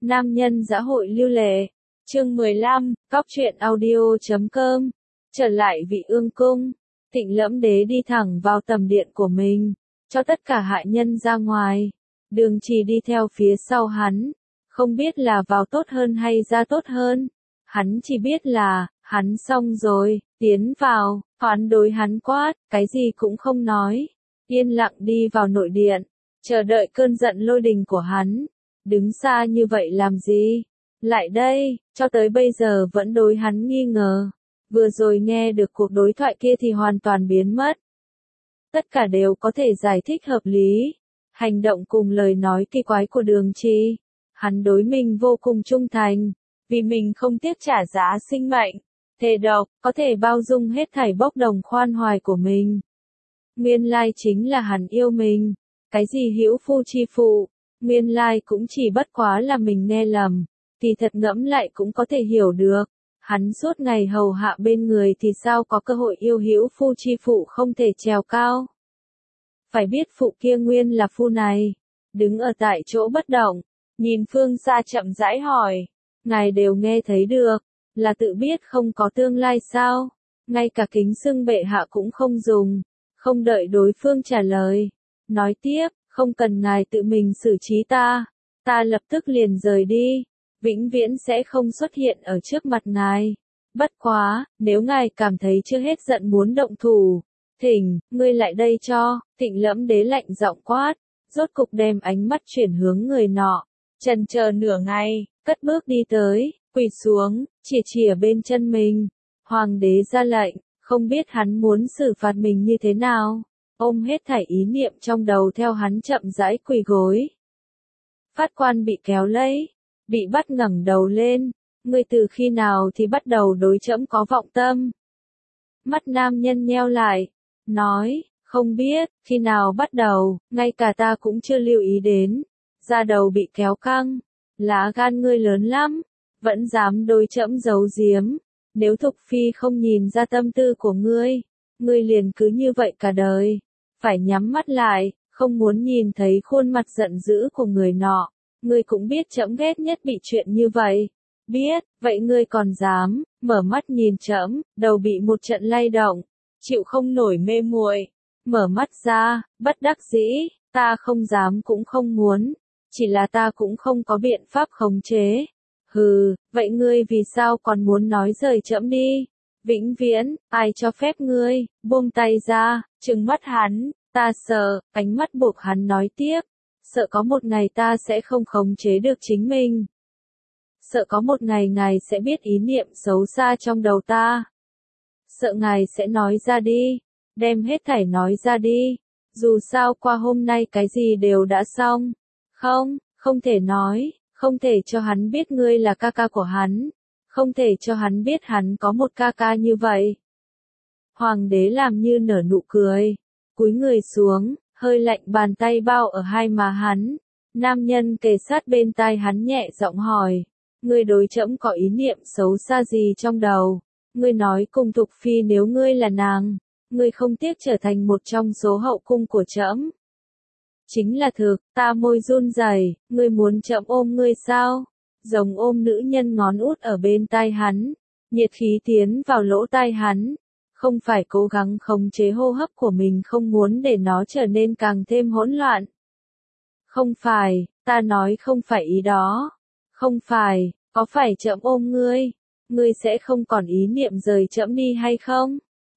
Nam nhân dã hội lưu lệ. Chương 15, Cóc truyện audio.com. Trở lại Vị Ương cung, Thịnh Lẫm Đế đi thẳng vào tầm điện của mình, cho tất cả hạ nhân ra ngoài. Đường Trì đi theo phía sau hắn, không biết là vào tốt hơn hay ra tốt hơn. Hắn chỉ biết là, hắn xong rồi, tiến vào, hoán đối hắn quát, cái gì cũng không nói. Yên lặng đi vào nội điện, chờ đợi cơn giận lôi đình của hắn. Đứng xa như vậy làm gì? Lại đây, cho tới bây giờ vẫn đối hắn nghi ngờ. Vừa rồi nghe được cuộc đối thoại kia thì hoàn toàn biến mất. Tất cả đều có thể giải thích hợp lý. Hành động cùng lời nói kỳ quái của Đường Trì. Hắn đối mình vô cùng trung thành, vì mình không tiếc trả giá sinh mệnh, thề độc, có thể bao dung hết thảy bốc đồng khoan hoài của mình. Nguyên lai chính là hắn yêu mình. Cái gì hữu phu chi phụ, nguyên lai cũng chỉ bất quá là mình nghe lầm. Thì thật ngẫm lại cũng có thể hiểu được. Hắn suốt ngày hầu hạ bên người thì sao có cơ hội yêu hữu phu chi phụ không thể trèo cao. Phải biết phụ kia nguyên là phu này. Đứng ở tại chỗ bất động, nhìn phương xa chậm rãi hỏi. Ngài đều nghe thấy được, là tự biết không có tương lai sao? Ngay cả kính xưng bệ hạ cũng không dùng. Không đợi đối phương trả lời. Nói tiếp, không cần ngài tự mình xử trí ta. Ta lập tức liền rời đi. Vĩnh viễn sẽ không xuất hiện ở trước mặt ngài. Bất quá, nếu ngài cảm thấy chưa hết giận muốn động thủ, thỉnh, ngươi lại đây cho. Thịnh Lẫm Đế lạnh giọng quát, rốt cục đem ánh mắt chuyển hướng người nọ. Chần chờ nửa ngày, cất bước đi tới, quỳ xuống, chìa bên chân mình. Hoàng đế ra lệnh, không biết hắn muốn xử phạt mình như thế nào. Ôm hết thảy ý niệm trong đầu theo hắn chậm rãi quỳ gối. Phát quan bị kéo lấy, bị bắt ngẩng đầu lên. Ngươi từ khi nào thì bắt đầu đối trẫm có vọng tâm? Mắt nam nhân nheo lại, nói, không biết, khi nào bắt đầu, ngay cả ta cũng chưa lưu ý đến. Da đầu bị kéo căng, lá gan ngươi lớn lắm, vẫn dám đối trẫm giấu giếm. Nếu Thục Phi không nhìn ra tâm tư của ngươi, ngươi liền cứ như vậy cả đời. Phải nhắm mắt lại, không muốn nhìn thấy khuôn mặt giận dữ của người nọ. Ngươi cũng biết trẫm ghét nhất bị chuyện như vậy. Biết, vậy ngươi còn dám, mở mắt nhìn trẫm, đầu bị một trận lay động, chịu không nổi mê muội. Mở mắt ra, bất đắc dĩ, ta không dám cũng không muốn, chỉ là ta cũng không có biện pháp khống chế. Hừ, vậy ngươi vì sao còn muốn nói rời trẫm đi? Vĩnh viễn, ai cho phép ngươi? Buông tay ra, trừng mắt hắn, ta sợ. Ánh mắt buộc hắn nói tiếp, sợ có một ngày ta sẽ không khống chế được chính mình. Sợ có một ngày ngài sẽ biết ý niệm xấu xa trong đầu ta. Sợ ngài sẽ nói ra đi, đem hết thảy nói ra đi. Dù sao qua hôm nay cái gì đều đã xong. Không, không thể nói, không thể cho hắn biết ngươi là ca ca của hắn. Không thể cho hắn biết hắn có một ca ca như vậy. Hoàng đế làm như nở nụ cười, cúi người xuống, hơi lạnh bàn tay bao ở hai má hắn. Nam nhân kề sát bên tai hắn nhẹ giọng hỏi, ngươi đối trẫm có ý niệm xấu xa gì trong đầu? Ngươi nói cùng Thục Phi nếu ngươi là nàng, ngươi không tiếc trở thành một trong số hậu cung của trẫm. Chính là thực, ta môi run rẩy, ngươi muốn trẫm ôm ngươi sao? Giống ôm nữ nhân ngón út ở bên tai hắn, nhiệt khí tiến vào lỗ tai hắn. Không phải cố gắng khống chế hô hấp của mình không muốn để nó trở nên càng thêm hỗn loạn. Không phải, ta nói không phải ý đó. Không phải, có phải trẫm ôm ngươi, ngươi sẽ không còn ý niệm rời trẫm đi hay không?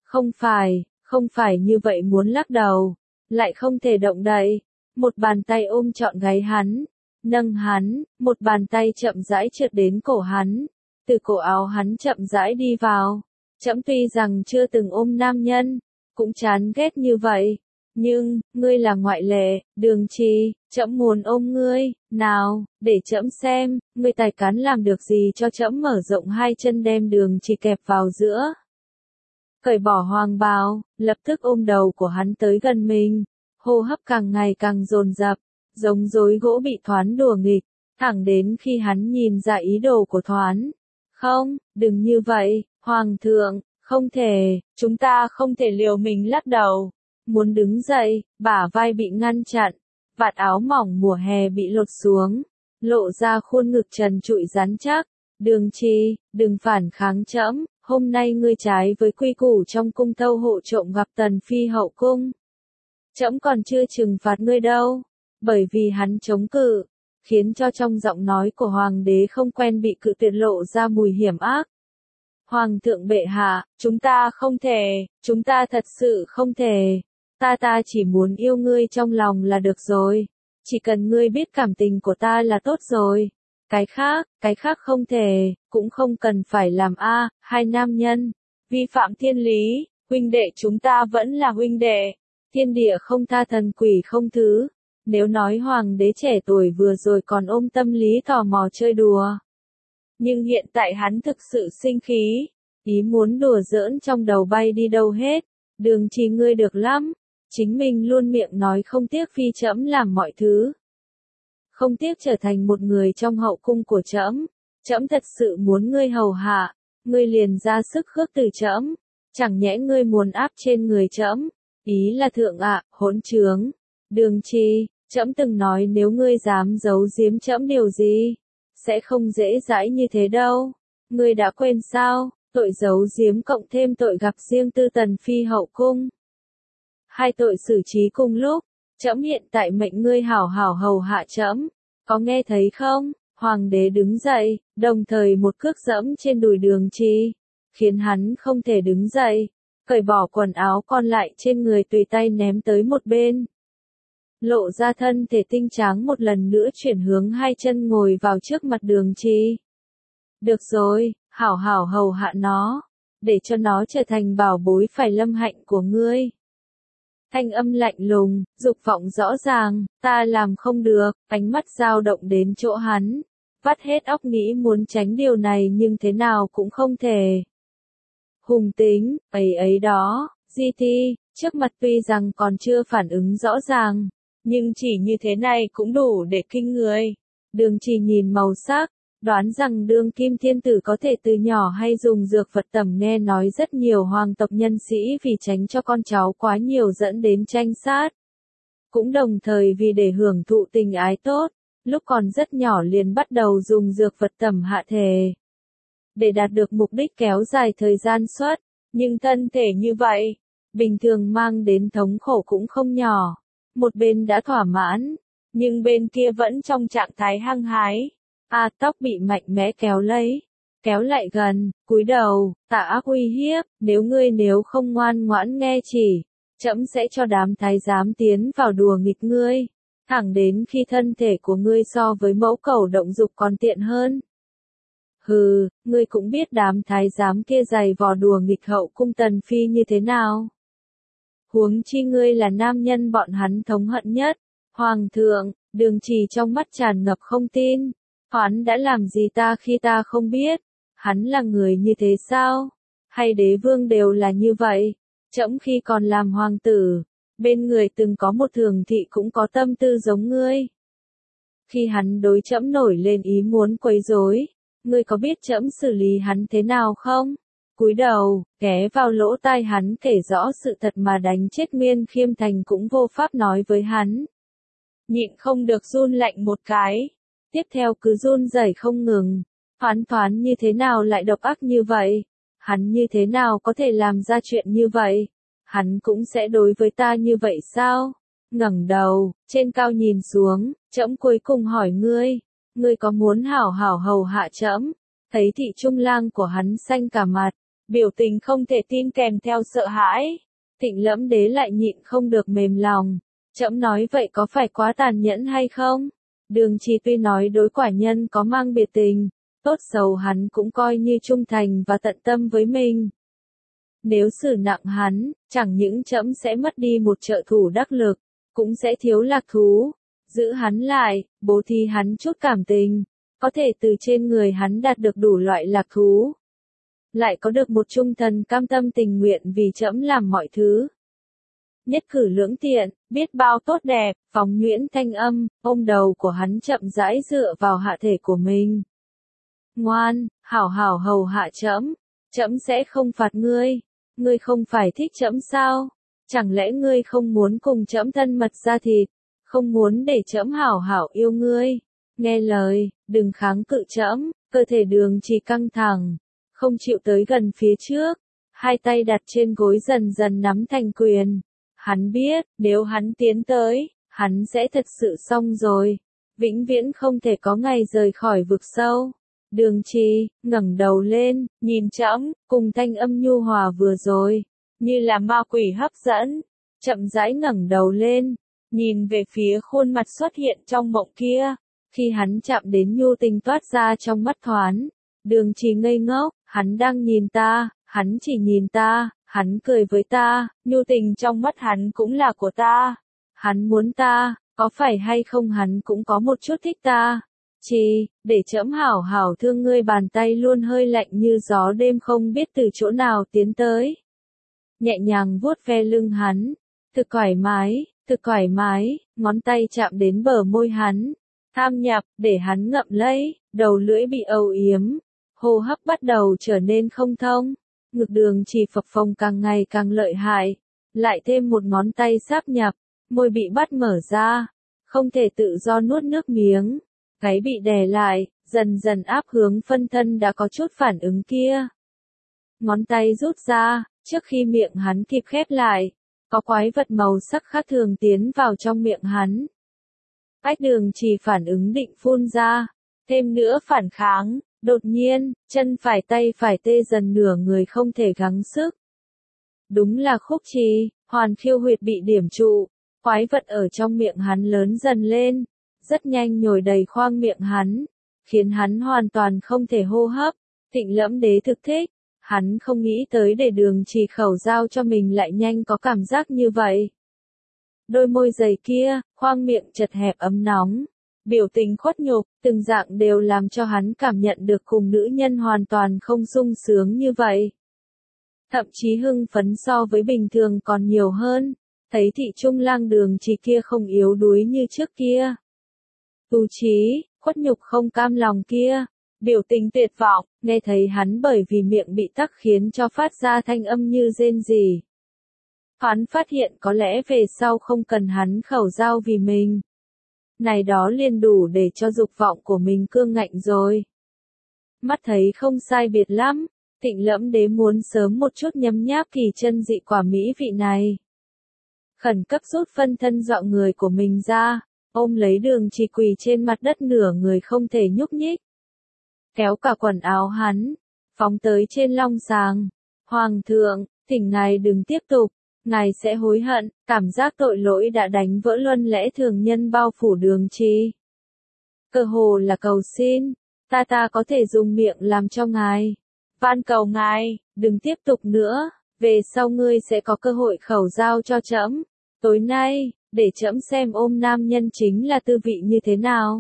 Không phải như vậy muốn lắc đầu, lại không thể động đậy. Một bàn tay ôm trọn gáy hắn, nâng hắn, một bàn tay chậm rãi trượt đến cổ hắn, từ cổ áo hắn chậm rãi đi vào. Trẫm tuy rằng chưa từng ôm nam nhân, cũng chán ghét như vậy, nhưng, ngươi là ngoại lệ. Đường Trì, trẫm muốn ôm ngươi, nào, để trẫm xem, ngươi tài cán làm được gì cho trẫm. Mở rộng hai chân đem Đường Trì kẹp vào giữa. Cởi bỏ hoàng bào, lập tức ôm đầu của hắn tới gần mình, hô hấp càng ngày càng dồn dập, giống rối gỗ bị Thoán đùa nghịch, thẳng đến khi hắn nhìn ra ý đồ của Thoán. Không, đừng như vậy, Hoàng thượng, không thể, chúng ta không thể liều mình lắc đầu. Muốn đứng dậy, bả vai bị ngăn chặn, vạt áo mỏng mùa hè bị lột xuống, lộ ra khuôn ngực trần trụi rắn chắc. Đường Trì, đừng phản kháng trẫm, hôm nay ngươi trái với quy củ trong cung tâu hộ trộm gặp tần phi hậu cung. Trẫm còn chưa trừng phạt ngươi đâu, bởi vì hắn chống cự, khiến cho trong giọng nói của hoàng đế không quen bị cự tuyệt lộ ra mùi hiểm ác. Hoàng thượng bệ hạ, chúng ta không thể, chúng ta thật sự không thể. Ta chỉ muốn yêu ngươi trong lòng là được rồi. Chỉ cần ngươi biết cảm tình của ta là tốt rồi. Cái khác không thể, cũng không cần phải làm hai nam nhân. Vi phạm thiên lý, huynh đệ chúng ta vẫn là huynh đệ. Thiên địa không tha thần quỷ không thứ. Nếu nói hoàng đế trẻ tuổi vừa rồi còn ôm tâm lý tò mò chơi đùa. Nhưng hiện tại hắn thực sự sinh khí. Ý muốn đùa giỡn trong đầu bay đi đâu hết. Đường Trì ngươi được lắm. Chính mình luôn miệng nói không tiếc phi trẫm làm mọi thứ. Không tiếc trở thành một người trong hậu cung của trẫm. Trẫm thật sự muốn ngươi hầu hạ. Ngươi liền ra sức khước từ trẫm. Chẳng nhẽ ngươi muốn áp trên người trẫm. Ý là thượng hỗn trướng. Đường Trì, trẫm từng nói nếu ngươi dám giấu giếm trẫm điều gì, sẽ không dễ dãi như thế đâu. Ngươi đã quên sao, tội giấu giếm cộng thêm tội gặp riêng tư tần phi hậu cung. Hai tội xử trí cùng lúc, trẫm hiện tại mệnh ngươi hảo hảo hầu hạ trẫm, có nghe thấy không? Hoàng đế đứng dậy, đồng thời một cước giẫm trên đùi Đường Trì, khiến hắn không thể đứng dậy, cởi bỏ quần áo còn lại trên người tùy tay ném tới một bên. Lộ ra thân thể tinh tráng một lần nữa chuyển hướng hai chân ngồi vào trước mặt Đường Trì. Được rồi, hảo hảo hầu hạ nó, để cho nó trở thành bảo bối phải lâm hạnh của ngươi. Thanh âm lạnh lùng, dục vọng rõ ràng, ta làm không được, ánh mắt dao động đến chỗ hắn. Vắt hết óc nghĩ muốn tránh điều này nhưng thế nào cũng không thể. Hùng tính, ấy đó, GT, trước mặt tuy rằng còn chưa phản ứng rõ ràng, nhưng chỉ như thế này cũng đủ để kinh người. Đường Trì nhìn màu sắc, đoán rằng đương kim thiên tử có thể từ nhỏ hay dùng dược vật tẩm, nghe nói rất nhiều hoàng tộc nhân sĩ vì tránh cho con cháu quá nhiều dẫn đến tranh sát. Cũng đồng thời vì để hưởng thụ tình ái tốt, lúc còn rất nhỏ liền bắt đầu dùng dược vật tẩm hạ thể. Để đạt được mục đích kéo dài thời gian xuất, nhưng thân thể như vậy, bình thường mang đến thống khổ cũng không nhỏ. Một bên đã thỏa mãn, nhưng bên kia vẫn trong trạng thái hăng hái. Tóc bị mạnh mẽ kéo lấy, kéo lại gần, cúi đầu, tà ác uy hiếp, nếu không ngoan ngoãn nghe chỉ, trẫm sẽ cho đám thái giám tiến vào đùa nghịch ngươi, thẳng đến khi thân thể của ngươi so với mẫu cẩu động dục còn tiện hơn. Hừ, ngươi cũng biết đám thái giám kia giày vò đùa nghịch hậu cung tần phi như thế nào. Huống chi ngươi là nam nhân bọn hắn thống hận nhất. Hoàng thượng, Đường Trì trong mắt tràn ngập không tin. Hắn đã làm gì ta khi ta không biết? Hắn là người như thế sao? Hay đế vương đều là như vậy? Trẫm khi còn làm hoàng tử, bên người từng có một thường thị cũng có tâm tư giống ngươi. Khi hắn đối trẫm nổi lên ý muốn quấy rối, ngươi có biết trẫm xử lý hắn thế nào không? Cúi đầu, ghé vào lỗ tai hắn kể rõ sự thật mà đánh chết Nguyên Khiêm Thành cũng vô pháp nói với hắn. Nhịn không được run lạnh một cái. Tiếp theo cứ run rẩy không ngừng. Thoán như thế nào lại độc ác như vậy? Hắn như thế nào có thể làm ra chuyện như vậy? Hắn cũng sẽ đối với ta như vậy sao? Ngẩng đầu, trên cao nhìn xuống, trẫm cuối cùng hỏi ngươi có muốn hảo hảo hầu hạ trẫm? Thấy thị trung lang của hắn xanh cả mặt, biểu tình không thể tin kèm theo sợ hãi. Thịnh Lẫm Đế lại nhịn không được mềm lòng. Trẫm nói vậy có phải quá tàn nhẫn hay không? Đường Trì tuy nói đối quả nhân có mang biệt tình, tốt xấu hắn cũng coi như trung thành và tận tâm với mình. Nếu xử nặng hắn, chẳng những trẫm sẽ mất đi một trợ thủ đắc lực, cũng sẽ thiếu lạc thú. Giữ hắn lại, bố thí hắn chút cảm tình, có thể từ trên người hắn đạt được đủ loại lạc thú. Lại có được một trung thần cam tâm tình nguyện vì trẫm làm mọi thứ. Nhất cử lưỡng tiện, biết bao tốt đẹp, phóng nhuyễn thanh âm, ôm đầu của hắn chậm rãi dựa vào hạ thể của mình. Ngoan, hảo hảo hầu hạ trẫm, trẫm sẽ không phạt ngươi. Ngươi không phải thích trẫm sao? Chẳng lẽ ngươi không muốn cùng trẫm thân mật ra thịt, không muốn để trẫm hảo hảo yêu ngươi? nghe lời, đừng kháng cự trẫm. Cơ thể Đường Trì căng thẳng, không chịu tới gần phía trước, hai tay đặt trên gối dần dần nắm thành quyền. Hắn biết, nếu hắn tiến tới, hắn sẽ thật sự xong rồi, vĩnh viễn không thể có ngày rời khỏi vực sâu. Đường Trì ngẩng đầu lên, nhìn trẫm, cùng thanh âm nhu hòa vừa rồi, như là ma quỷ hấp dẫn, chậm rãi ngẩng đầu lên, nhìn về phía khuôn mặt xuất hiện trong mộng kia. Khi hắn chạm đến nhu tình toát ra trong mắt Thoán, Đường Trì ngây ngốc, hắn đang nhìn ta, hắn chỉ nhìn ta, hắn cười với ta, nhu tình trong mắt hắn cũng là của ta. Hắn muốn ta, có phải hay không hắn cũng có một chút thích ta. Trì, để trẫm hảo hảo thương ngươi. Bàn tay luôn hơi lạnh như gió đêm không biết từ chỗ nào tiến tới. Nhẹ nhàng vuốt ve lưng hắn, thực thoải mái, ngón tay chạm đến bờ môi hắn. Tham nhập, để hắn ngậm lấy, đầu lưỡi bị âu yếm, hô hấp bắt đầu trở nên không thông, ngực Đường Trì phập phồng càng ngày càng lợi hại, lại thêm một ngón tay sáp nhập, môi bị bắt mở ra, không thể tự do nuốt nước miếng, gáy bị đè lại, dần dần áp hướng phân thân đã có chút phản ứng kia. Ngón tay rút ra, trước khi miệng hắn kịp khép lại, có quái vật màu sắc khác thường tiến vào trong miệng hắn. Ách Đường Trì phản ứng định phun ra, thêm nữa phản kháng, đột nhiên, chân phải tay phải tê dần nửa người không thể gắng sức. Đúng là khúc trì, hoàn khiêu huyệt bị điểm trụ, quái vật ở trong miệng hắn lớn dần lên, rất nhanh nhồi đầy khoang miệng hắn, khiến hắn hoàn toàn không thể hô hấp. Thịnh Lẫm Đế thực thích, hắn không nghĩ tới để Đường Trì khẩu giao cho mình lại nhanh có cảm giác như vậy. Đôi môi dày kia, khoang miệng chật hẹp ấm nóng, biểu tình khuất nhục, từng dạng đều làm cho hắn cảm nhận được cùng nữ nhân hoàn toàn không sung sướng như vậy. Thậm chí hưng phấn so với bình thường còn nhiều hơn, thấy thị trung lang Đường Trì kia không yếu đuối như trước kia. Tu trí, khuất nhục không cam lòng kia, biểu tình tuyệt vọng, nghe thấy hắn bởi vì miệng bị tắc khiến cho phát ra thanh âm như rên rỉ. Hắn phát hiện có lẽ về sau không cần hắn khẩu giao vì mình. Này đó liền đủ để cho dục vọng của mình cương ngạnh rồi. Mắt thấy không sai biệt lắm, Thịnh Lẫm Đế muốn sớm một chút nhấm nháp kỳ chân dị quả mỹ vị này. Khẩn cấp rút phân thân dọa người của mình ra, ôm lấy Đường Trì quỳ trên mặt đất nửa người không thể nhúc nhích. Kéo cả quần áo hắn, phóng tới trên long sàng. Hoàng thượng, thỉnh ngài đừng tiếp tục. Ngài sẽ hối hận, cảm giác tội lỗi đã đánh vỡ luân lẽ thường nhân bao phủ Đường Trì. Cơ hồ là cầu xin, ta có thể dùng miệng làm cho ngài. Van cầu ngài, đừng tiếp tục nữa, về sau ngươi sẽ có cơ hội khẩu giao cho trẫm. Tối nay, để trẫm xem ôm nam nhân chính là tư vị như thế nào.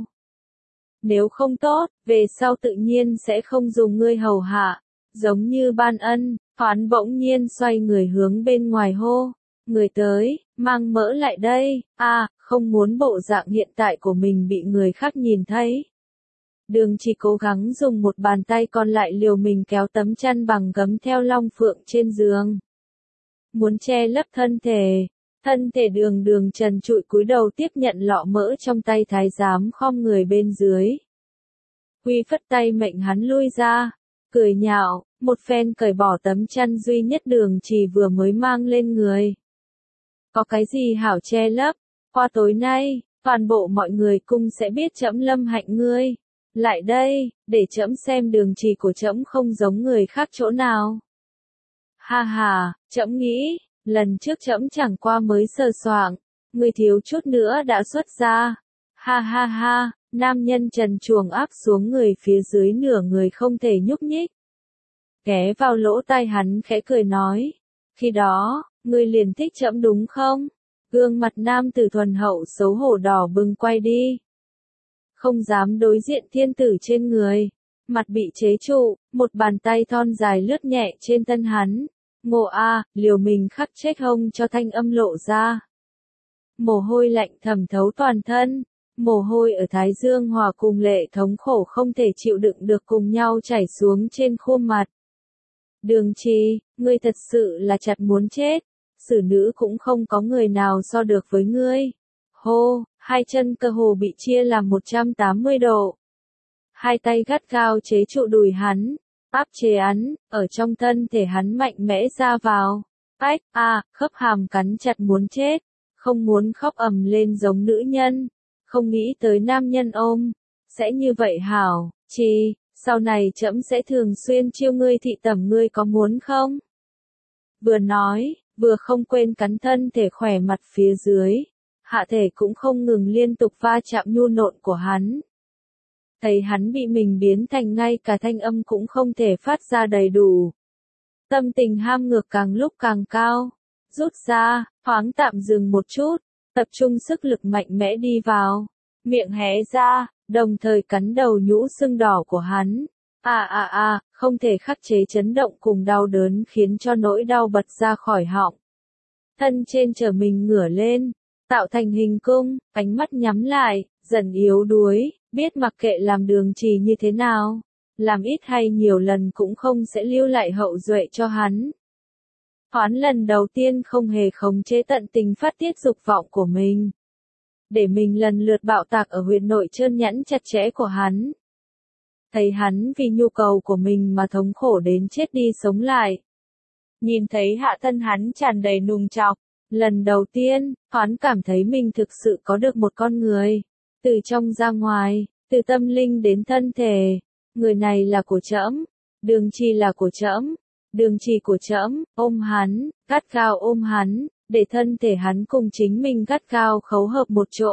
Nếu không tốt, về sau tự nhiên sẽ không dùng ngươi hầu hạ, giống như ban ân. Hoán bỗng nhiên xoay người hướng bên ngoài hô, người tới, mang mỡ lại đây, không muốn bộ dạng hiện tại của mình bị người khác nhìn thấy. Đường Trì cố gắng dùng một bàn tay còn lại liều mình kéo tấm chăn bằng gấm theo long phượng trên giường. Muốn che lấp thân thể Đường trần trụi cúi đầu tiếp nhận lọ mỡ trong tay thái giám khom người bên dưới. Huy phất tay mệnh hắn lui ra, cười nhạo, một phen cởi bỏ tấm chăn duy nhất Đường Trì vừa mới mang lên người. Có cái gì hảo che lấp, qua tối nay, toàn bộ mọi người cung sẽ biết trẫm lâm hạnh ngươi. Lại đây, để trẫm xem Đường Trì của trẫm không giống người khác chỗ nào. Ha ha, trẫm nghĩ, lần trước trẫm chẳng qua mới sờ soạng, ngươi thiếu chút nữa đã xuất ra. Ha ha ha, nam nhân trần truồng áp xuống người phía dưới nửa người không thể nhúc nhích. Ghé vào lỗ tai hắn khẽ cười nói, khi đó, ngươi liền thích trẫm đúng không? Gương mặt nam tử thuần hậu xấu hổ đỏ bừng quay đi. Không dám đối diện thiên tử trên người, mặt bị chế trụ, một bàn tay thon dài lướt nhẹ trên thân hắn. Ngộ liều mình khắc chết hông cho thanh âm lộ ra. Mồ hôi lạnh thẩm thấu toàn thân, mồ hôi ở thái dương hòa cùng lệ thống khổ không thể chịu đựng được cùng nhau chảy xuống trên khuôn mặt. Đường Trì, ngươi thật sự là chặt muốn chết, xử nữ cũng không có người nào so được với ngươi. khô, hai chân cơ hồ bị chia làm 180 độ. Hai tay gắt gao chế trụ đùi hắn, áp chế hắn, ở trong thân thể hắn mạnh mẽ ra vào. Ách, khớp hàm cắn chặt muốn chết, không muốn khóc ầm lên giống nữ nhân, không nghĩ tới nam nhân ôm, sẽ như vậy hảo, sau này trẫm sẽ thường xuyên chiêu ngươi thị tẩm ngươi có muốn không? Vừa nói, vừa không quên cắn thân thể khỏe mặt phía dưới, hạ thể cũng không ngừng liên tục va chạm nhu nộn của hắn. Thấy hắn bị mình biến thành ngay cả thanh âm cũng không thể phát ra đầy đủ. Tâm tình ham ngược càng lúc càng cao, rút ra, thoáng tạm dừng một chút, tập trung sức lực mạnh mẽ đi vào, miệng hé ra, đồng thời cắn đầu nhũ sưng đỏ của hắn. Không thể khắc chế chấn động cùng đau đớn khiến cho nỗi đau bật ra khỏi họng. Thân trên trở mình ngửa lên, tạo thành hình cung, ánh mắt nhắm lại, dần yếu đuối, biết mặc kệ làm Đường Trì như thế nào, làm ít hay nhiều lần cũng không sẽ lưu lại hậu duệ cho hắn. Hoán lần đầu tiên không hề khống chế tận tình phát tiết dục vọng của mình, để mình lần lượt bạo tạc ở huyệt nội trơn nhẵn chặt chẽ của hắn. Thấy hắn vì nhu cầu của mình mà thống khổ đến chết đi sống lại. Nhìn thấy hạ thân hắn tràn đầy nùng trọc, lần đầu tiên, Hoán cảm thấy mình thực sự có được một con người, từ trong ra ngoài, từ tâm linh đến thân thể, người này là của trẫm, Đường Trì là của trẫm, Đường Trì của trẫm, ôm hắn, gắt gao ôm hắn, để thân thể hắn cùng chính mình gắt gao khấu hợp một chỗ.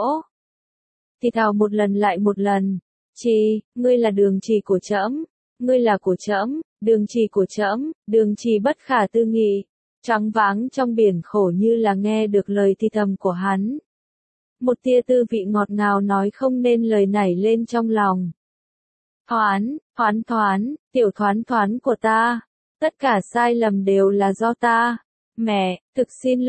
Thì thào một lần lại một lần, ngươi là Đường Trì của trẫm, ngươi là của trẫm, Đường Trì của trẫm, Đường Trì bất khả tư nghị, choáng váng trong biển khổ như là nghe được lời thì thầm của hắn. Một tia tư vị ngọt ngào nói không nên lời nảy lên trong lòng. Thoán, tiểu thoán của ta, tất cả sai lầm đều là do ta. Mẹ, thực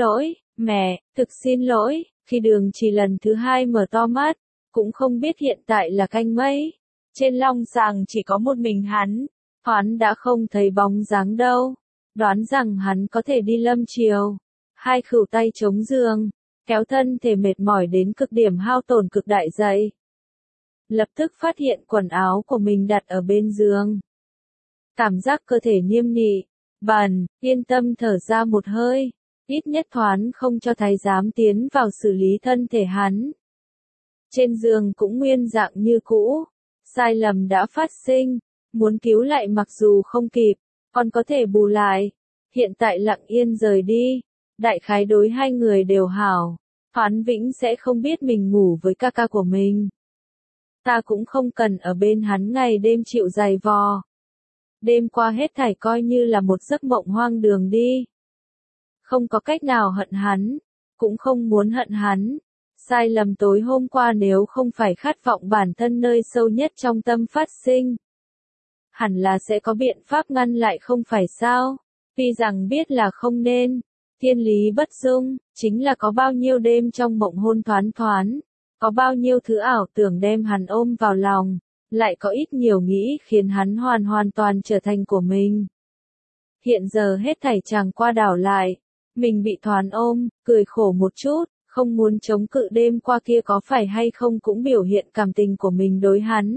xin lỗi, khi Đường Trì lần thứ hai mở to mắt, cũng không biết hiện tại là canh mấy. Trên long sàng chỉ có một mình hắn, Hoán đã không thấy bóng dáng đâu, đoán rằng hắn có thể đi lâm triều. Hai khửu tay chống giường, kéo thân thể mệt mỏi đến cực điểm hao tổn cực đại dậy. Lập tức phát hiện quần áo của mình đặt ở bên giường. Cảm giác cơ thể niêm nị, bẩn, yên tâm thở ra một hơi, ít nhất Thoán không cho thái giám tiến vào xử lý thân thể hắn. Trên giường cũng nguyên dạng như cũ, sai lầm đã phát sinh, muốn cứu lại mặc dù không kịp, còn có thể bù lại. Hiện tại lặng yên rời đi, đại khái đối hai người đều hảo, Hoán Vĩnh sẽ không biết mình ngủ với ca ca của mình. Ta cũng không cần ở bên hắn ngày đêm chịu dày vò. Đêm qua hết thảy coi như là một giấc mộng hoang đường đi. Không có cách nào hận hắn, cũng không muốn hận hắn. Sai lầm tối hôm qua nếu không phải khát vọng bản thân nơi sâu nhất trong tâm phát sinh, hẳn là sẽ có biện pháp ngăn lại không phải sao? Tuy rằng biết là không nên, thiên lý bất dung, chính là có bao nhiêu đêm trong mộng hôn thoán, có bao nhiêu thứ ảo tưởng đem hắn ôm vào lòng, lại có ít nhiều nghĩ khiến hắn hoàn toàn trở thành của mình. Hiện giờ hết thảy chàng qua đảo lại, mình bị Thoán ôm, cười khổ một chút, không muốn chống cự đêm qua kia có phải hay không cũng biểu hiện cảm tình của mình đối hắn.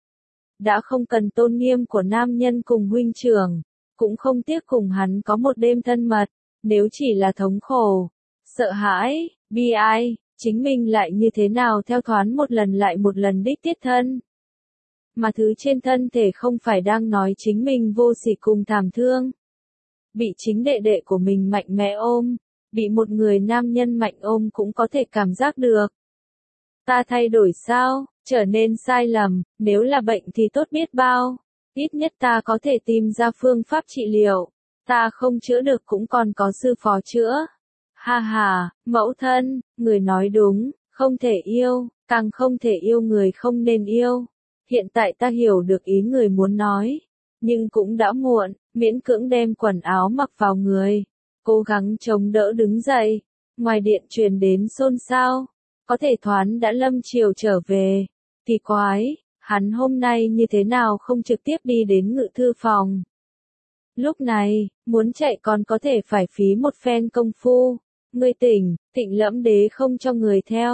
Đã không cần tôn nghiêm của nam nhân cùng huynh trưởng, cũng không tiếc cùng hắn có một đêm thân mật, nếu chỉ là thống khổ, sợ hãi, bi ai, chính mình lại như thế nào theo Thoán một lần lại một lần đích tiết thân. Mà thứ trên thân thể không phải đang nói chính mình vô sỉ cùng thảm thương. Bị chính đệ đệ của mình mạnh mẽ ôm, bị một người nam nhân mạnh ôm cũng có thể cảm giác được. Ta thay đổi sao, trở nên sai lầm, nếu là bệnh thì tốt biết bao. Ít nhất ta có thể tìm ra phương pháp trị liệu. Ta không chữa được cũng còn có sư phó chữa. Ha, mẫu thân, người nói đúng, không thể yêu, càng không thể yêu người không nên yêu. Hiện tại ta hiểu được ý người muốn nói, nhưng cũng đã muộn, miễn cưỡng đem quần áo mặc vào người, cố gắng chống đỡ đứng dậy. Ngoài điện truyền đến xôn xao, có thể Thoán đã lâm triều trở về. Kỳ quái, hắn hôm nay như thế nào không trực tiếp đi đến ngự thư phòng. Lúc này, muốn chạy còn có thể phải phí một phen công phu. Ngươi tỉnh, Tịnh Lẫm Đế không cho người theo.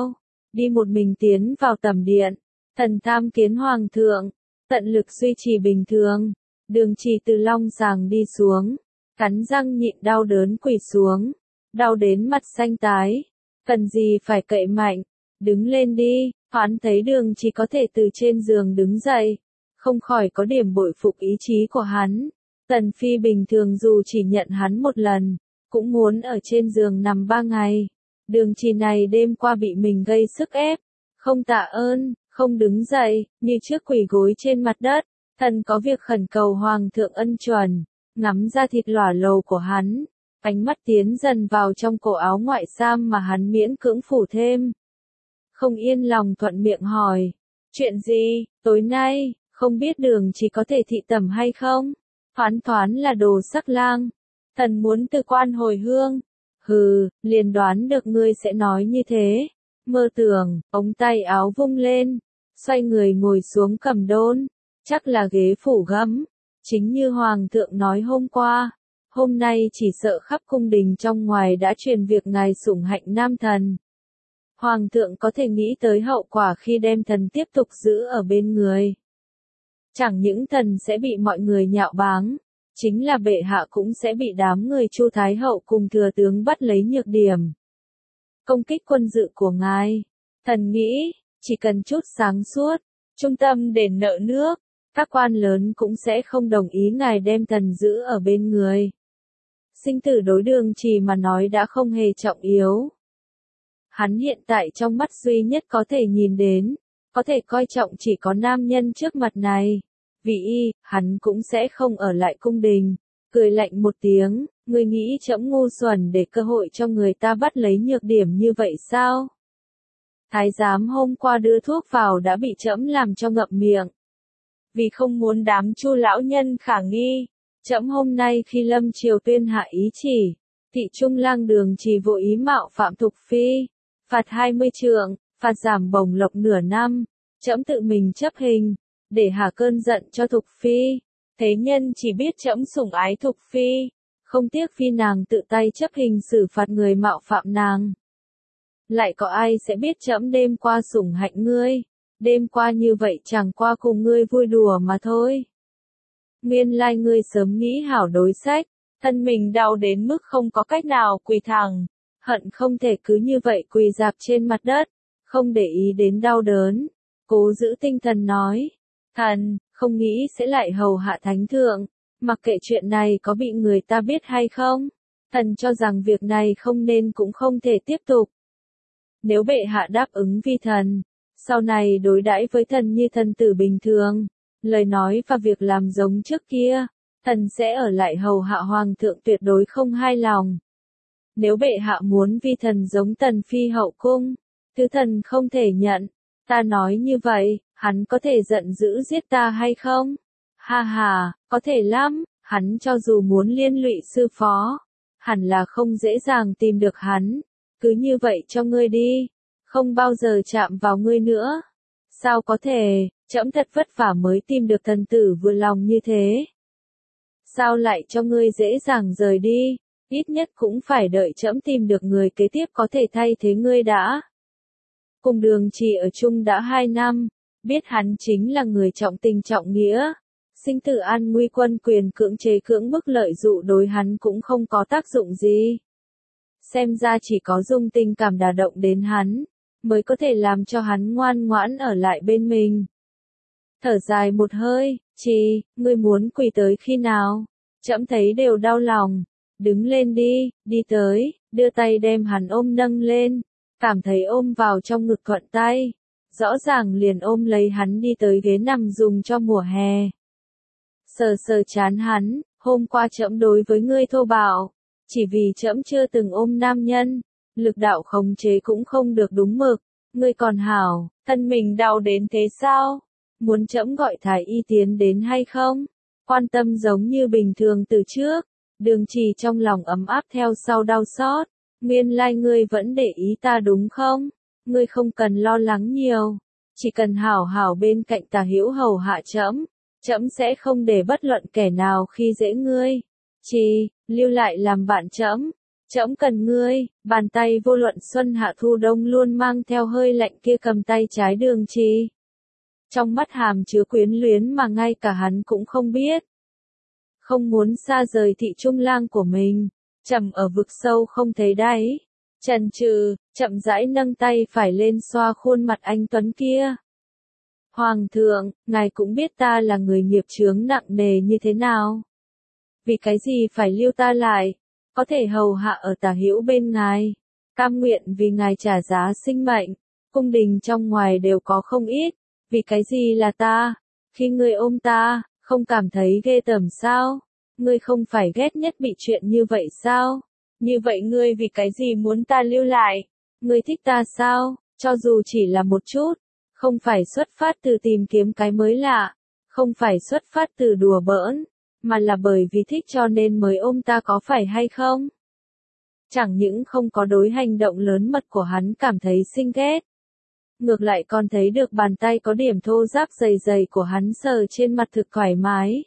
đi một mình tiến vào tầm điện. Thần tham kiến hoàng thượng, tận lực duy trì bình thường. Đường Trì từ long sàng đi xuống, cắn răng nhịn đau đớn quỳ xuống, đau đến mặt xanh tái. Cần gì phải cậy mạnh, đứng lên đi. Hoán thấy Đường Trì có thể từ trên giường đứng dậy, không khỏi có điểm bội phục ý chí của hắn. Tần Phi bình thường dù chỉ nhận hắn một lần, cũng muốn ở trên giường nằm 3 ngày. Đường Trì này đêm qua bị mình gây sức ép, không tạ ơn, không đứng dậy, như trước quỳ gối trên mặt đất. Thần có việc khẩn cầu hoàng thượng ân chuẩn, ngắm ra thịt lỏa lồ của hắn, ánh mắt tiến dần vào trong cổ áo ngoại sam mà hắn miễn cưỡng phủ thêm. Không yên lòng thuận miệng hỏi, chuyện gì, tối nay, không biết Đường Trì có thể thị tẩm hay không? Thoán thoán là đồ sắc lang, thần muốn từ quan hồi hương. Hừ, liền đoán được ngươi sẽ nói như thế. Mơ tưởng, ống tay áo vung lên, xoay người ngồi xuống cầm đôn, chắc là ghế phủ gấm. Chính như hoàng thượng nói hôm qua, hôm nay chỉ sợ khắp cung đình trong ngoài đã truyền việc ngài sủng hạnh nam thần. Hoàng thượng có thể nghĩ tới hậu quả khi đem thần tiếp tục giữ ở bên người. Chẳng những thần sẽ bị mọi người nhạo báng, chính là bệ hạ cũng sẽ bị đám người Chu Thái Hậu cùng thừa tướng bắt lấy nhược điểm. Công kích quân dự của ngài, thần nghĩ, chỉ cần chút sáng suốt, trung tâm đền nợ nước, các quan lớn cũng sẽ không đồng ý ngài đem thần giữ ở bên người. Sinh tử đối Đường Trì mà nói đã không hề trọng yếu. Hắn hiện tại trong mắt duy nhất có thể nhìn đến, có thể coi trọng chỉ có nam nhân trước mặt này. Vì y, hắn cũng sẽ không ở lại cung đình. Cười lạnh một tiếng, ngươi nghĩ trẫm ngu xuẩn để cơ hội cho người ta bắt lấy nhược điểm như vậy sao? Thái giám hôm qua đưa thuốc vào đã bị trẫm làm cho ngậm miệng. Vì không muốn đám Chu lão nhân khả nghi, trẫm hôm nay khi lâm triều tuyên hạ ý chỉ, thị trung lang Đường Trì vô ý mạo phạm Thục Phi, phạt 20 trượng, phạt giảm bổng lộc nửa năm, trẫm tự mình chấp hình, để hạ cơn giận cho Thục Phi. Thế nhân chỉ biết trẫm sủng ái Thục Phi, không tiếc phi nàng tự tay chấp hình xử phạt người mạo phạm nàng. Lại có ai sẽ biết trẫm đêm qua sủng hạnh ngươi, đêm qua như vậy chẳng qua cùng ngươi vui đùa mà thôi. Nguyên lai ngươi sớm nghĩ hảo đối sách, thân mình đau đến mức không có cách nào quỳ thẳng, hận không thể cứ như vậy quỳ dạp trên mặt đất, không để ý đến đau đớn. Cố giữ tinh thần nói, thần, không nghĩ sẽ lại hầu hạ thánh thượng, mặc kệ chuyện này có bị người ta biết hay không. Thần cho rằng việc này không nên cũng không thể tiếp tục. Nếu bệ hạ đáp ứng vi thần, sau này đối đãi với thần như thần tử bình thường, lời nói và việc làm giống trước kia, thần sẽ ở lại hầu hạ hoàng thượng tuyệt đối không hai lòng. Nếu bệ hạ muốn vi thần giống Tần Phi hậu cung, thứ thần không thể nhận. Ta nói như vậy, hắn có thể giận dữ giết ta hay không? Ha ha, có thể lắm, hắn cho dù muốn liên lụy sư phó, hẳn là không dễ dàng tìm được hắn. Cứ như vậy cho ngươi đi, không bao giờ chạm vào ngươi nữa. Sao có thể, trẫm thật vất vả mới tìm được thần tử vừa lòng như thế. Sao lại cho ngươi dễ dàng rời đi, ít nhất cũng phải đợi trẫm tìm được người kế tiếp có thể thay thế ngươi đã. Cùng Đường Trì ở chung đã 2 năm, biết hắn chính là người trọng tình trọng nghĩa. Sinh tử an nguy quân quyền cưỡng chế cưỡng bức lợi dụ đối hắn cũng không có tác dụng gì. Xem ra chỉ có dùng tình cảm đả động đến hắn, mới có thể làm cho hắn ngoan ngoãn ở lại bên mình. Thở dài một hơi, Trì, ngươi muốn quỳ tới khi nào? Trẫm thấy đều đau lòng. Đứng lên đi, đi tới, đưa tay đem hắn ôm nâng lên. Cảm thấy ôm vào trong ngực thuận tay. Rõ ràng liền ôm lấy hắn đi tới ghế nằm dùng cho mùa hè. Sờ sờ chán hắn, hôm qua trẫm đối với ngươi thô bạo. Chỉ vì trẫm chưa từng ôm nam nhân, lực đạo khống chế cũng không được đúng mực. Ngươi còn hảo, thân mình đau đến thế sao? Muốn trẫm gọi thái y tiến đến hay không? Quan tâm giống như bình thường từ trước. Đường Trì trong lòng ấm áp theo sau đau xót. Nguyên lai ngươi vẫn để ý ta đúng không? Ngươi không cần lo lắng nhiều, chỉ cần hảo hảo bên cạnh Tả Hữu hầu hạ trẫm, trẫm sẽ không để bất luận kẻ nào khi dễ ngươi. Trì, lưu lại làm bạn trẫm. Trẫm cần ngươi, bàn tay vô luận xuân hạ thu đông luôn mang theo hơi lạnh kia cầm tay trái Đường Trì. Trong mắt hàm chứa quyến luyến mà ngay cả hắn cũng không biết. Không muốn xa rời thị trung lang của mình, trầm ở vực sâu không thấy đáy. Chần chừ, chậm rãi nâng tay phải lên xoa khuôn mặt anh tuấn kia. Hoàng thượng, ngài cũng biết ta là người nghiệp chướng nặng nề như thế nào. Vì cái gì phải lưu ta lại, có thể hầu hạ ở tả hữu bên ngài, cam nguyện vì ngài trả giá sinh mệnh, cung đình trong ngoài đều có không ít, vì cái gì là ta, khi ngươi ôm ta, không cảm thấy ghê tởm sao, ngươi không phải ghét nhất bị chuyện như vậy sao, như vậy ngươi vì cái gì muốn ta lưu lại, ngươi thích ta sao, cho dù chỉ là một chút, không phải xuất phát từ tìm kiếm cái mới lạ, không phải xuất phát từ đùa bỡn, mà là bởi vì thích cho nên mới ôm ta có phải hay không? Chẳng những không có đối hành động lớn mật của hắn cảm thấy sinh ghét. Ngược lại còn thấy được bàn tay có điểm thô ráp dày dày của hắn sờ trên mặt thực thoải mái.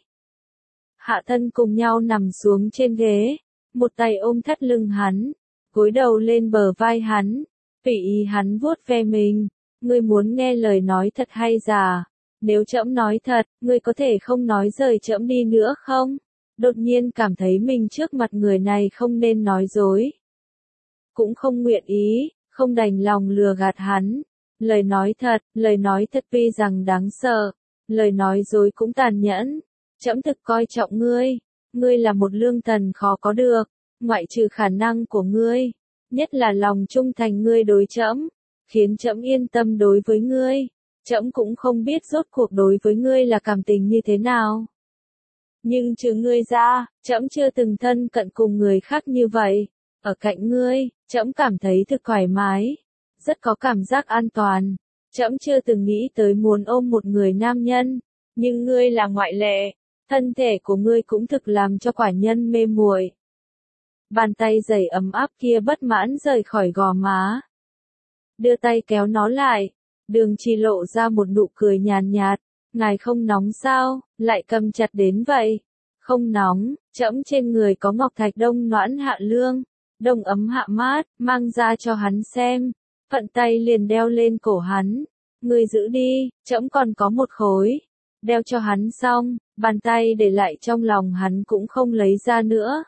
Hạ thân cùng nhau nằm xuống trên ghế, một tay ôm thắt lưng hắn, gối đầu lên bờ vai hắn, tùy ý hắn vuốt ve mình. Ngươi muốn nghe lời nói thật hay giả? Nếu trẫm nói thật, ngươi có thể không nói rời trẫm đi nữa không? Đột nhiên cảm thấy mình trước mặt người này không nên nói dối. Cũng không nguyện ý, không đành lòng lừa gạt hắn. Lời nói thật tuy rằng đáng sợ, lời nói dối cũng tàn nhẫn. Trẫm thực coi trọng ngươi, ngươi là một lương thần khó có được, ngoại trừ khả năng của ngươi, nhất là lòng trung thành ngươi đối trẫm, khiến trẫm yên tâm đối với ngươi. Trẫm cũng không biết rốt cuộc đối với ngươi là cảm tình như thế nào. Nhưng trừ ngươi ra, trẫm chưa từng thân cận cùng người khác như vậy. Ở cạnh ngươi, trẫm cảm thấy thực thoải mái, rất có cảm giác an toàn. Trẫm chưa từng nghĩ tới muốn ôm một người nam nhân, nhưng ngươi là ngoại lệ, thân thể của ngươi cũng thực làm cho quả nhân mê muội. Bàn tay dày ấm áp kia bất mãn rời khỏi gò má. Đưa tay kéo nó lại. Đường Trì lộ ra một nụ cười nhàn nhạt, ngài không nóng sao, lại cầm chặt đến vậy. Không nóng, trẫm trên người có ngọc thạch đông noãn hạ lương, đông ấm hạ mát, mang ra cho hắn xem. Phận tay liền đeo lên cổ hắn. Ngươi giữ đi, trẫm còn có một khối. Đeo cho hắn xong, bàn tay để lại trong lòng hắn cũng không lấy ra nữa.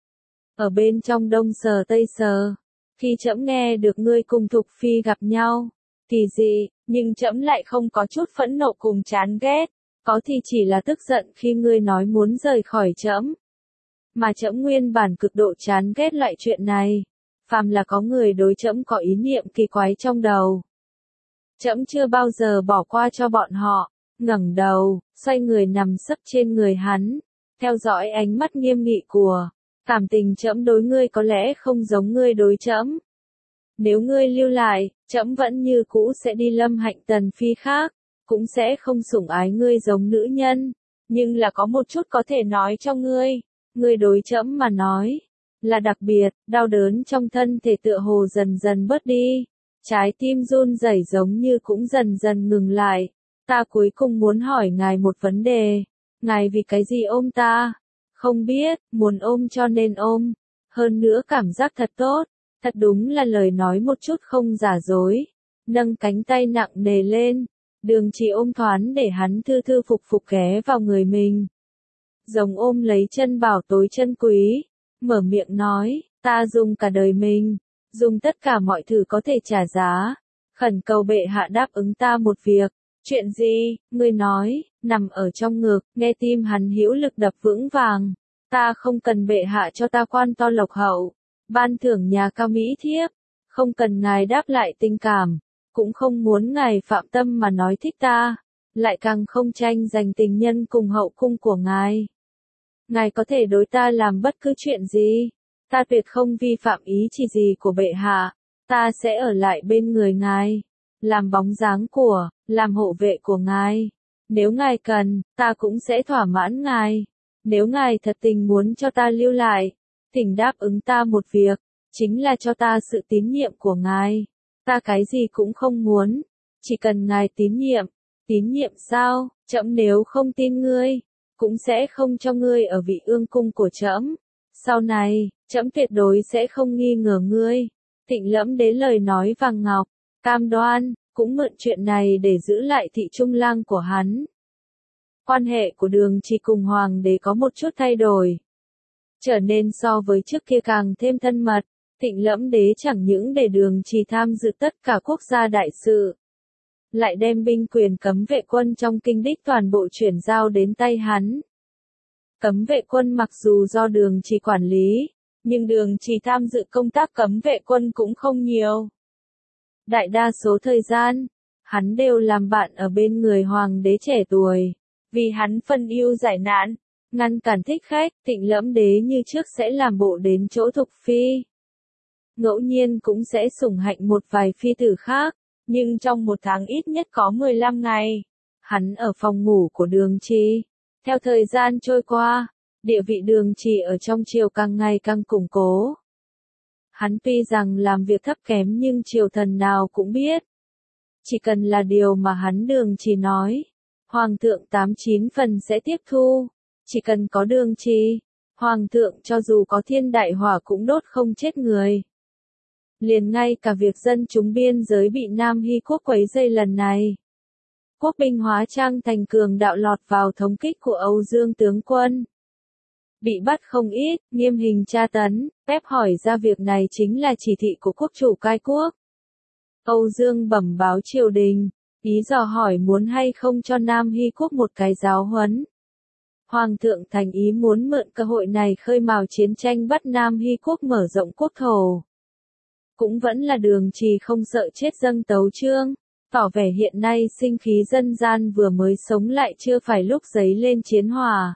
Ở bên trong đông sờ tây sờ, khi trẫm nghe được ngươi cùng Thục Phi gặp nhau. Kỳ dị, nhưng trẫm lại không có chút phẫn nộ cùng chán ghét, có thì chỉ là tức giận khi ngươi nói muốn rời khỏi trẫm. Mà trẫm nguyên bản cực độ chán ghét loại chuyện này, phàm là có người đối trẫm có ý niệm kỳ quái trong đầu. Trẫm chưa bao giờ bỏ qua cho bọn họ, ngẩng đầu, xoay người nằm sấp trên người hắn, theo dõi ánh mắt nghiêm nghị của, cảm tình trẫm đối ngươi có lẽ không giống ngươi đối trẫm. Nếu ngươi lưu lại, trẫm vẫn như cũ sẽ đi lâm hạnh tần phi khác, cũng sẽ không sủng ái ngươi giống nữ nhân, nhưng là có một chút có thể nói cho ngươi đối trẫm mà nói, là đặc biệt, đau đớn trong thân thể tựa hồ dần dần bớt đi, trái tim run rẩy giống như cũng dần dần ngừng lại. Ta cuối cùng muốn hỏi ngài một vấn đề, ngài vì cái gì ôm ta? Không biết, muốn ôm cho nên ôm, hơn nữa cảm giác thật tốt. Thật đúng là lời nói một chút không giả dối. Nâng cánh tay nặng nề lên, Đường Trì ôm thoáng để hắn thư thư phục phục ghé vào người mình. Giống ôm lấy chân bảo tối chân quý, mở miệng nói, ta dùng cả đời mình, dùng tất cả mọi thứ có thể trả giá, khẩn cầu bệ hạ đáp ứng ta một việc. Chuyện gì? Ngươi nói, nằm ở trong ngực, nghe tim hắn hữu lực đập vững vàng. Ta không cần bệ hạ cho ta quan to lộc hậu, ban thưởng nhà cao mỹ thiếp, không cần ngài đáp lại tình cảm, cũng không muốn ngài phạm tâm mà nói thích ta, lại càng không tranh giành tình nhân cùng hậu cung của ngài. Ngài có thể đối ta làm bất cứ chuyện gì, ta tuyệt không vi phạm ý chỉ gì của bệ hạ, ta sẽ ở lại bên người ngài, làm bóng dáng của, làm hộ vệ của ngài. Nếu ngài cần, ta cũng sẽ thỏa mãn ngài. Nếu ngài thật tình muốn cho ta lưu lại, thỉnh đáp ứng ta một việc, chính là cho ta sự tín nhiệm của ngài. Ta cái gì cũng không muốn, chỉ cần ngài tín nhiệm. Tín nhiệm sao? Trẫm nếu không tin ngươi, cũng sẽ không cho ngươi ở vị ương cung của trẫm. Sau này, trẫm tuyệt đối sẽ không nghi ngờ ngươi. Thịnh Lẫm Đế lời nói vàng ngọc, cam đoan, cũng mượn chuyện này để giữ lại thị trung lang của hắn. Quan hệ của Đường Trì cùng Hoàng đế có một chút thay đổi, trở nên so với trước kia càng thêm thân mật. Thịnh Lẫm Đế chẳng những để Đường Trì tham dự tất cả quốc gia đại sự, lại đem binh quyền cấm vệ quân trong kinh đích toàn bộ chuyển giao đến tay hắn. Cấm vệ quân mặc dù do Đường Trì quản lý, nhưng Đường Trì tham dự công tác cấm vệ quân cũng không nhiều. Đại đa số thời gian, hắn đều làm bạn ở bên người hoàng đế trẻ tuổi, vì hắn phân ưu giải nạn, ngăn cản thích khách. Thịnh Lẫm Đế như trước sẽ làm bộ đến chỗ Thục Phi, ngẫu nhiên cũng sẽ sủng hạnh một vài phi tử khác, nhưng trong một tháng ít nhất có 15 ngày, hắn ở phòng ngủ của Đường Trì. Theo thời gian trôi qua, địa vị Đường Trì ở trong triều càng ngày càng củng cố. Hắn tuy rằng làm việc thấp kém nhưng triều thần nào cũng biết. Chỉ cần là điều mà hắn Đường Trì nói, Hoàng thượng 89 phần sẽ tiếp thu. Chỉ cần có Đường Trì, Hoàng thượng cho dù có thiên đại hỏa cũng đốt không chết người. Liền ngay cả việc dân chúng biên giới bị Nam Hy quốc quấy rầy lần này. Quốc binh hóa trang thành cường đạo lọt vào thống kích của Âu Dương tướng quân. Bị bắt không ít, nghiêm hình tra tấn, phép hỏi ra việc này chính là chỉ thị của quốc chủ cai quốc. Âu Dương bẩm báo triều đình, ý dò hỏi muốn hay không cho Nam Hy quốc một cái giáo huấn. Hoàng thượng thành ý muốn mượn cơ hội này khơi mào chiến tranh bắt Nam Hy quốc mở rộng quốc thổ. Cũng vẫn là Đường Trì không sợ chết dâng tấu chương, tỏ vẻ hiện nay sinh khí dân gian vừa mới sống lại chưa phải lúc dấy lên chiến hòa.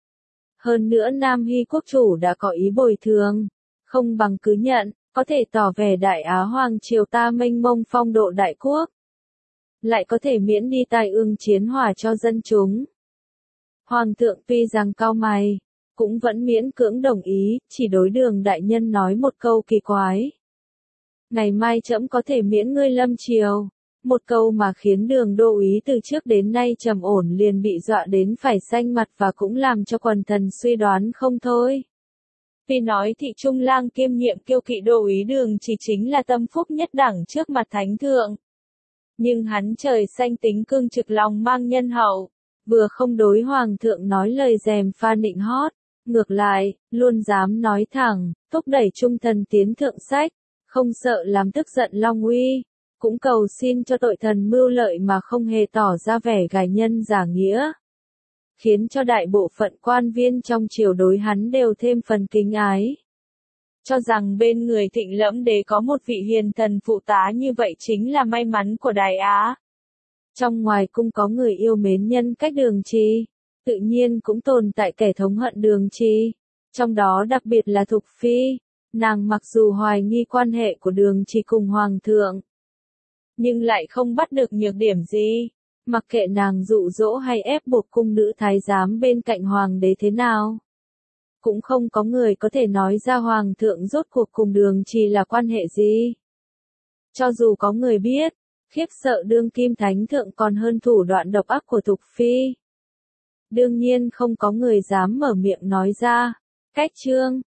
Hơn nữa Nam Hy quốc chủ đã có ý bồi thường, không bằng cứ nhận, có thể tỏ vẻ Đại Á Hoàng triều ta mênh mông phong độ đại quốc. Lại có thể miễn đi tai ương chiến hòa cho dân chúng. Hoàng thượng tuy rằng cau mày, cũng vẫn miễn cưỡng đồng ý, chỉ đối Đường đại nhân nói một câu kỳ quái. Ngày mai trẫm có thể miễn ngươi lâm triều. Một câu mà khiến Đường đô úy từ trước đến nay trầm ổn liền bị dọa đến phải xanh mặt và cũng làm cho quần thần suy đoán không thôi. Vì nói thị trung lang kiêm nhiệm kiêu kỵ đô úy Đường chỉ chính là tâm phúc nhất đẳng trước mặt thánh thượng. Nhưng hắn trời xanh tính cương trực lòng mang nhân hậu, vừa không đối hoàng thượng nói lời dèm pha nịnh hót, ngược lại, luôn dám nói thẳng, thúc đẩy trung thần tiến thượng sách, không sợ làm tức giận Long Uy. Cũng cầu xin cho tội thần mưu lợi mà không hề tỏ ra vẻ gài nhân giả nghĩa. Khiến cho đại bộ phận quan viên trong triều đối hắn đều thêm phần kính ái. Cho rằng bên người Thịnh Lẫm Đế có một vị hiền thần phụ tá như vậy chính là may mắn của Đại Á. Trong ngoài cung có người yêu mến nhân cách Đường Trì, tự nhiên cũng tồn tại kẻ thống hận Đường Trì. Trong đó đặc biệt là Thục Phi, nàng mặc dù hoài nghi quan hệ của Đường Trì cùng Hoàng thượng, nhưng lại không bắt được nhược điểm gì. Mặc kệ nàng dụ dỗ hay ép buộc cung nữ thái giám bên cạnh hoàng đế thế nào, cũng không có người có thể nói ra hoàng thượng rốt cuộc cùng Đường Trì là quan hệ gì. Cho dù có người biết, khiếp sợ đương kim thánh thượng còn hơn thủ đoạn độc ác của Thục Phi. Đương nhiên không có người dám mở miệng nói ra. Cách chương